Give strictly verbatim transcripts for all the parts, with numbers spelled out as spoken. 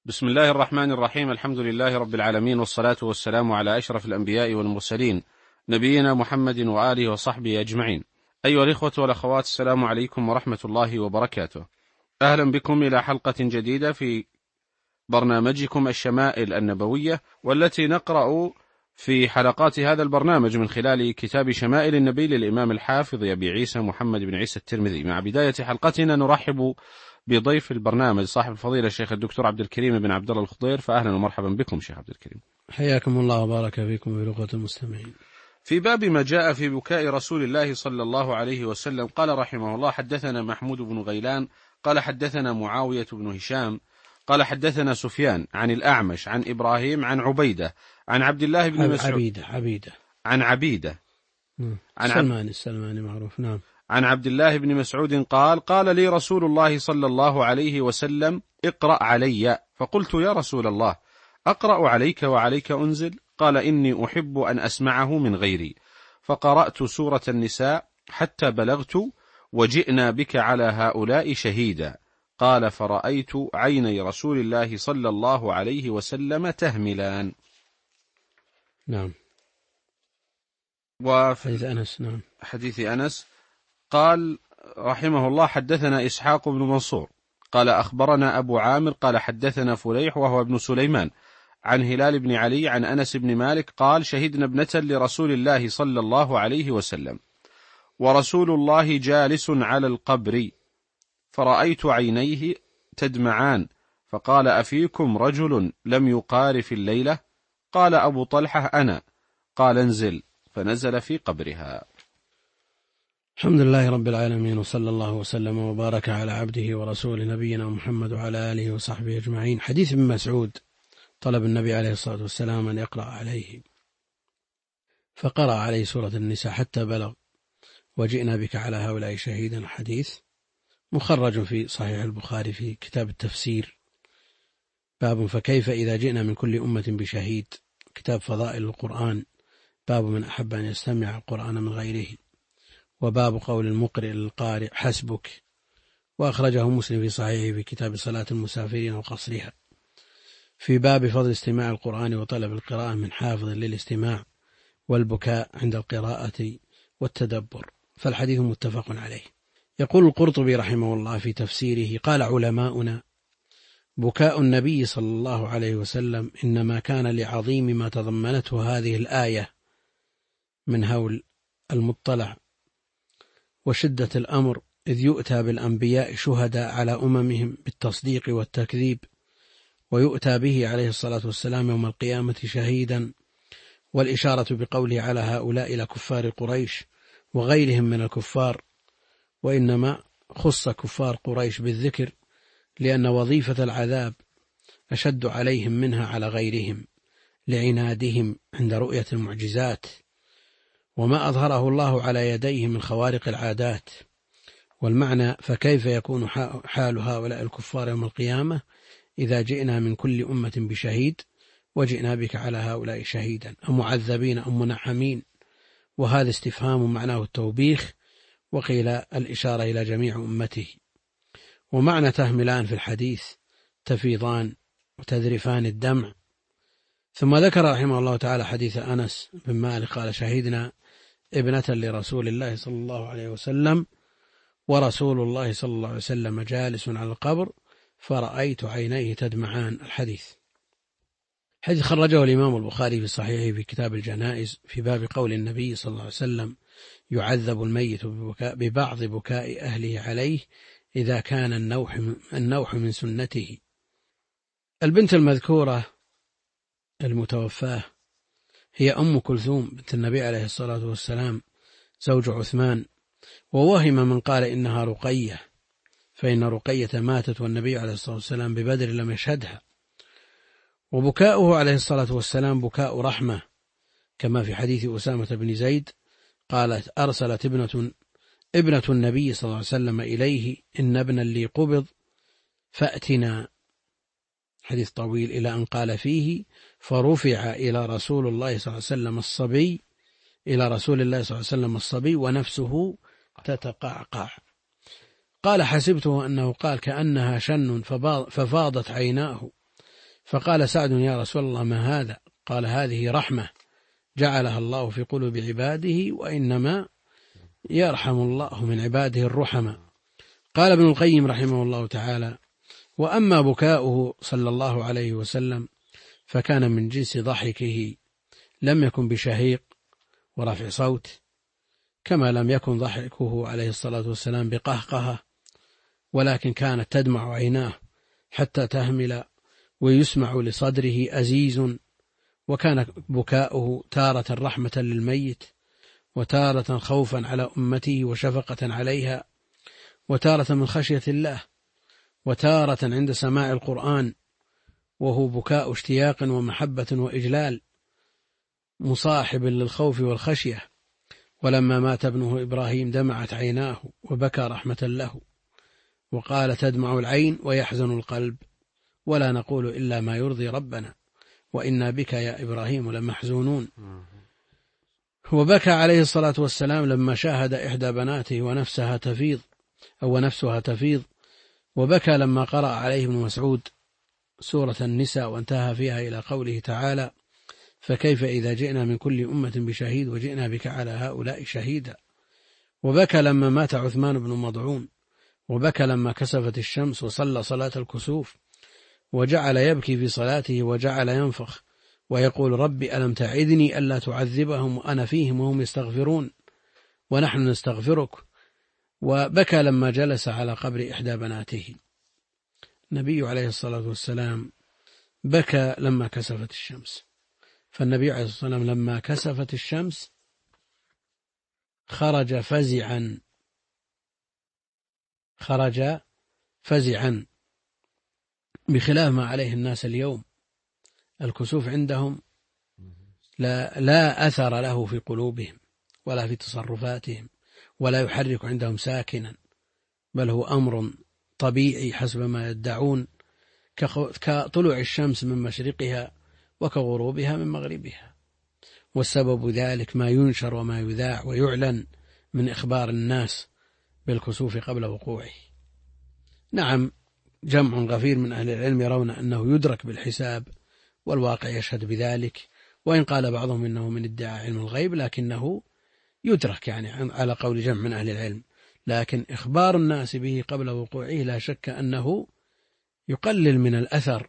بسم الله الرحمن الرحيم. الحمد لله رب العالمين، والصلاة والسلام على أشرف الأنبياء والمرسلين، نبينا محمد وآله وصحبه أجمعين. أيها الإخوة والأخوات، السلام عليكم ورحمة الله وبركاته. أهلا بكم إلى حلقة جديدة في برنامجكم الشمائل النبوية، والتي نقرأ في حلقات هذا البرنامج من خلال كتاب شمائل النبي للإمام الحافظ أبي عيسى محمد بن عيسى الترمذي. مع بداية حلقتنا نرحب بضيف البرنامج صاحب الفضيلة الشيخ الدكتور عبد الكريم بن عبد الله الخضير، فأهلا ومرحبا بكم شيخ عبد الكريم. حياكم الله وبارك فيكم بلغة المستمعين. في باب ما جاء في بكاء رسول الله صلى الله عليه وسلم، قال رحمه الله: حدثنا محمود بن غيلان قال حدثنا معاوية بن هشام قال حدثنا سفيان عن الأعمش عن إبراهيم عن عبيدة عن عبد الله بن مسعود عبيدة عبيدة عن عبيدة عن سلماني السلماني معروف. نعم. عن عبد الله بن مسعود قال: قال لي رسول الله صلى الله عليه وسلم: اقرأ علي. فقلت: يا رسول الله، أقرأ عليك وعليك أنزل؟ قال: إني أحب أن أسمعه من غيري. فقرأت سورة النساء حتى بلغت: وجئنا بك على هؤلاء شهيدا. قال: فرأيت عيني رسول الله صلى الله عليه وسلم تهملان. نعم. وفي حديث أنس. نعم. حديث أنس قال رحمه الله: حدثنا إسحاق بن منصور قال أخبرنا أبو عامر قال حدثنا فليح وهو ابن سليمان عن هلال بن علي عن أنس بن مالك قال: شهدنا ابنة لرسول الله صلى الله عليه وسلم ورسول الله جالس على القبر، فرأيت عينيه تدمعان، فقال: أفيكم رجل لم يقارف الليلة؟ قال أبو طلحة: أنا. قال: انزل. فنزل في قبرها. الحمد لله رب العالمين، وصلى الله وسلم وبارك على عبده ورسوله نبينا محمد وعلى آله وصحبه أجمعين. حديث ابن مسعود: طلب النبي عليه الصلاة والسلام أن يقرأ عليه، فقرأ عليه سورة النساء حتى بلغ: وجئنا بك على هؤلاء شهيدا. حديث مخرج في صحيح البخاري في كتاب التفسير، باب فكيف إذا جئنا من كل أمة بشهيد. كتاب فضائل القرآن، باب من أحب أن يستمع القرآن من غيره، وباب قول المقرئ للقارئ: حسبك. وأخرجه مسلم في صحيحه في كتاب صلاة المسافرين وقصرها، في باب فضل استماع القرآن وطلب القراءة من حافظ للاستماع والبكاء عند القراءة والتدبر، فالحديث متفق عليه. يقول القرطبي رحمه الله في تفسيره: قال علماؤنا: بكاء النبي صلى الله عليه وسلم إنما كان لعظيم ما تضمنته هذه الآية من هول المطلع وشدة الأمر، إذ يؤتى بالأنبياء شهداء على أممهم بالتصديق والتكذيب، ويؤتى به عليه الصلاة والسلام يوم القيامة شهيدا. والإشارة بقوله على هؤلاء إلى كفار قريش وغيرهم من الكفار، وإنما خص كفار قريش بالذكر لأن وظيفة العذاب أشد عليهم منها على غيرهم لعنادهم عند رؤية المعجزات وما أظهره الله على يديه من خوارق العادات. والمعنى: فكيف يكون حال هؤلاء الكفار يوم القيامة إذا جئنا من كل أمة بشهيد وجئنا بك على هؤلاء شهيدا، أمعذبين أم منعمين؟ وهذا استفهام معناه التوبيخ، وقيل الإشارة إلى جميع أمته. ومعنى تهملان في الحديث: تفيضان وتذرفان الدمع. ثم ذكر رحمه الله تعالى حديث أنس بن مالك قال: شهدنا ابنة لرسول الله صلى الله عليه وسلم ورسول الله صلى الله عليه وسلم جالس على القبر، فرأيت عينيه تدمعان. الحديث حديث خرجه الإمام البخاري في صحيحه في كتاب الجنائز، في باب قول النبي صلى الله عليه وسلم: يعذب الميت ببكاء ببعض بكاء أهله عليه إذا كان النوح النوح من سنته. البنت المذكورة المتوفاة هي أم كلثوم بنت النبي عليه الصلاة والسلام زوج عثمان، ووهم من قال إنها رقية، فإن رقية ماتت والنبي عليه الصلاة والسلام ببدر لم يشهدها. وبكاؤه عليه الصلاة والسلام بكاء رحمة، كما في حديث أسامة بن زيد قالت: أرسلت ابنة ابنة النبي صلى الله عليه وسلم إليه: إن ابنا لي قبض فأتنا. حديث طويل إلى أن قال فيه: فرفع إلى رسول الله صلى الله عليه وسلم الصبي إلى رسول الله صلى الله عليه وسلم الصبي ونفسه تتقعقع. قال: حسبته أنه قال كأنها شن ففاضت عيناه، فقال سعد يا رسول الله ما هذا؟ قال هذه رحمة جعلها الله في قلوب عباده، وإنما يرحم الله من عباده الرحمة. قال ابن القيم رحمه الله تعالى: وأما بكاؤه صلى الله عليه وسلم فكان من جنس ضحكه، لم يكن بشهيق ورفع صوت، كما لم يكن ضحكه عليه الصلاة والسلام بقهقهة، ولكن كانت تدمع عيناه حتى تهمل، ويسمع لصدره أزيز. وكان بكاؤه تارة رحمة للميت، وتارة خوفا على أمته وشفقة عليها، وتارة من خشية الله، وتارة عند سماع القرآن، وهو بكاء اشتياق ومحبة وإجلال مصاحب للخوف والخشية. ولما مات ابنه إبراهيم دمعت عيناه وبكى رحمة له، وقال تدمع العين ويحزن القلب، ولا نقول إلا ما يرضي ربنا، وإنا بك يا إبراهيم لمحزونون. وبكى عليه الصلاة والسلام لما شاهد إحدى بناته ونفسها تفيض أو نفسها تفيض، وبكى لما قرأ عليه ابن مسعود سورة النساء وانتهى فيها إلى قوله تعالى: فكيف إذا جئنا من كل أمة بشهيد وجئنا بك على هؤلاء شهيدا. وبكى لما مات عثمان بن مضعون، وبكى لما كسفت الشمس وصلى صلاة الكسوف، وجعل يبكي في صلاته وجعل ينفخ ويقول: ربي ألم تعدني ألا تعذبهم وأنا فيهم وهم يستغفرون ونحن نستغفرك. وبكى لما جلس على قبر إحدى بناته. النبي عليه الصلاة والسلام بكى لما كسفت الشمس، فالنبي عليه الصلاة والسلام لما كسفت الشمس خرج فزعا خرج فزعا بخلاف ما عليه الناس اليوم. الكسوف عندهم لا, لا أثر له في قلوبهم ولا في تصرفاتهم، ولا يحرك عندهم ساكنا، بل هو أمر طبيعي حسب ما يدعون، كطلوع الشمس من مشرقها وكغروبها من مغربها. والسبب ذلك ما ينشر وما يذاع ويعلن من إخبار الناس بالكسوف قبل وقوعه. نعم، جمع غفير من أهل العلم يرون أنه يدرك بالحساب، والواقع يشهد بذلك، وإن قال بعضهم إنه من ادعاء علم الغيب، لكنه يدرك يعني على قول جمع من أهل العلم. لكن إخبار الناس به قبل وقوعه لا شك أنه يقلل من الأثر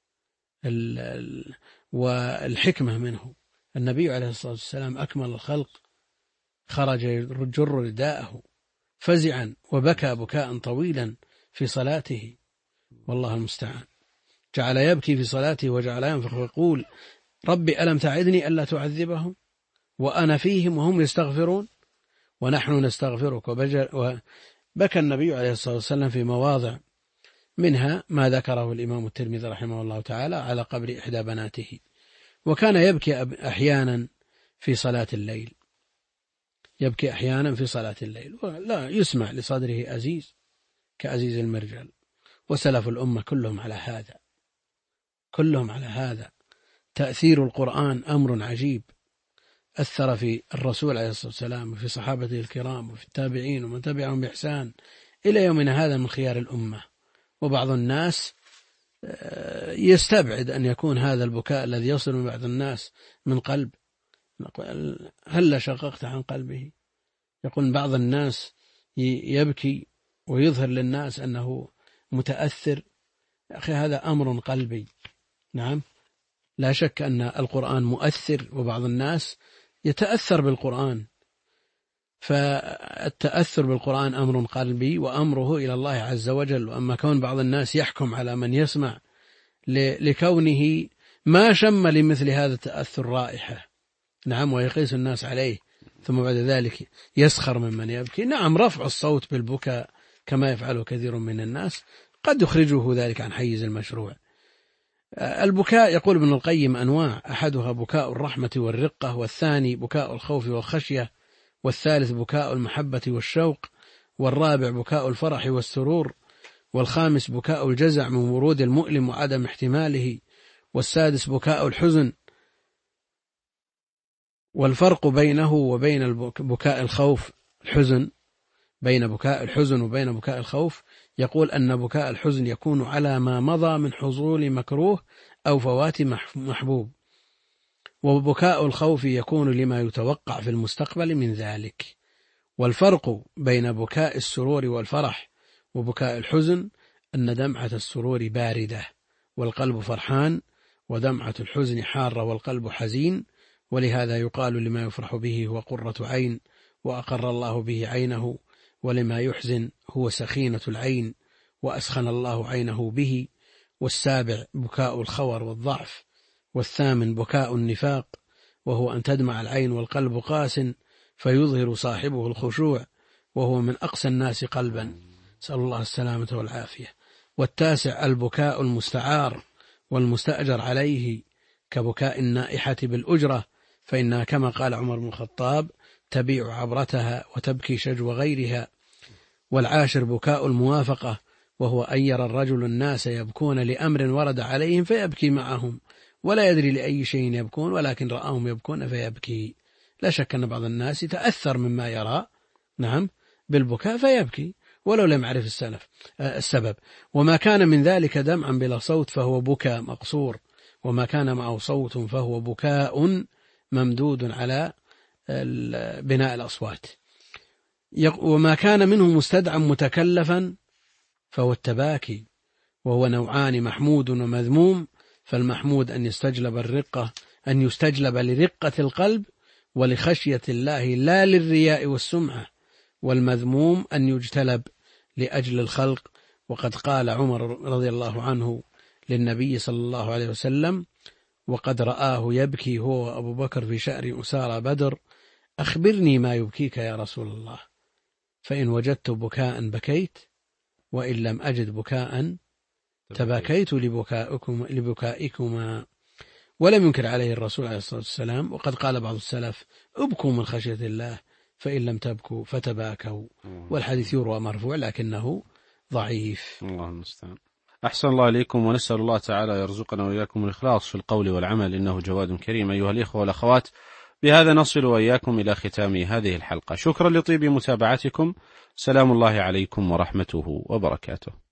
والحكمة منه. النبي عليه الصلاة والسلام أكمل الخلق خرج يجر رداءه فزعا وبكى بكاء طويلا في صلاته، والله المستعان. جعل يبكي في صلاته وجعل ينفخ ويقول: ربي ألم تعدني ألا تعذبهم وأنا فيهم وهم يستغفرون ونحن نستغفرك. وبكى النبي عليه الصلاة والسلام في مواضع، منها ما ذكره الإمام الترمذي رحمه الله تعالى على قبر إحدى بناته. وكان يبكي أحيانا في صلاة الليل، يبكي أحيانا في صلاة الليل ولا يسمع لصدره أزيز كأزيز المرجل. وسلف الأمة كلهم على هذا، كلهم على هذا. تأثير القرآن أمر عجيب، أثر في الرسول عليه الصلاة والسلام وفي صحابته الكرام وفي التابعين ومن تبعهم بإحسان إلى يومنا هذا من خيار الأمة. وبعض الناس يستبعد أن يكون هذا البكاء الذي يصل من بعض الناس من قلب. هل شققت عن قلبه؟ يقول بعض الناس يبكي ويظهر للناس أنه متأثر. أخي هذا أمر قلبي. نعم، لا شك أن القرآن مؤثر، وبعض الناس يتأثر بالقرآن، فالتأثر بالقرآن أمر قلبي وأمره إلى الله عز وجل. وأما كون بعض الناس يحكم على من يسمع لكونه ما شم لمثل هذا التأثر رائحة، نعم، ويقيس الناس عليه، ثم بعد ذلك يسخر ممن يبكي. نعم، رفع الصوت بالبكاء كما يفعله كثير من الناس قد يخرجه ذلك عن حيز المشروع. البكاء يقول ابن القيم أنواع: أحدها بكاء الرحمة والرقة، والثاني بكاء الخوف والخشية، والثالث بكاء المحبة والشوق، والرابع بكاء الفرح والسرور، والخامس بكاء الجزع من ورود المؤلم وعدم احتماله، والسادس بكاء الحزن. والفرق بينه وبين بكاء الخوف الحزن بين بكاء الحزن وبين بكاء الخوف يقول أن بكاء الحزن يكون على ما مضى من حصول مكروه أو فوات محبوب، وبكاء الخوف يكون لما يتوقع في المستقبل من ذلك. والفرق بين بكاء السرور والفرح وبكاء الحزن أن دمعة السرور باردة والقلب فرحان، ودمعة الحزن حارة والقلب حزين، ولهذا يقال لما يفرح به هو قرة عين وأقر الله به عينه، ولما يحزن هو سخينة العين وأسخن الله عينه به. والسابع بكاء الخور والضعف. والثامن بكاء النفاق، وهو أن تدمع العين والقلب قاس فيظهر صاحبه الخشوع، وهو من أقسى الناس قلبا، نسأل الله السلامة والعافية. والتاسع البكاء المستعار والمستأجر عليه، كبكاء النائحة بالأجرة، فإنها كما قال عمر بن الخطاب تبيع عبرتها وتبكي شجو غيرها. والعاشر بكاء الموافقة، وهو أن يرى الرجل الناس يبكون لأمر ورد عليهم فيبكي معهم، ولا يدري لأي شيء يبكون، ولكن رآهم يبكون فيبكي. لا شك أن بعض الناس يتأثر مما يرى نعم بالبكاء فيبكي ولو لم يعرف السلف السبب. وما كان من ذلك دمعا بلا صوت فهو بكاء مقصور، وما كان معه صوت فهو بكاء ممدود على بناء الأصوات. وما كان منه مستدعا متكلفا فهو التباكي، وهو نوعان محمود ومذموم. فالمحمود أن يستجلب الرقة أن يستجلب لرقة القلب ولخشية الله لا للرياء والسمعة، والمذموم أن يجتلب لأجل الخلق. وقد قال عمر رضي الله عنه للنبي صلى الله عليه وسلم وقد رآه يبكي هو وأبو بكر في شأر أسارى بدر: أخبرني ما يبكيك يا رسول الله، فإن وجدت بكاء بكيت، وإن لم أجد بكاء تباكيت لبكائكما, لبكائكما. ولم ينكر عليه الرسول عليه الصلاة والسلام. وقد قال بعض السلف: ابكوا من خشية الله، فإن لم تبكوا فتباكوا. والحديث يروى مرفوع لكنه ضعيف. الله المستعان. أحسن الله إليكم، ونسأل الله تعالى يرزقنا وإياكم الإخلاص في القول والعمل، إنه جواد كريم. أيها الإخوة والأخوات، بهذا نصل وإياكم إلى ختام هذه الحلقة. شكرا لطيب متابعتكم. سلام الله عليكم ورحمته وبركاته.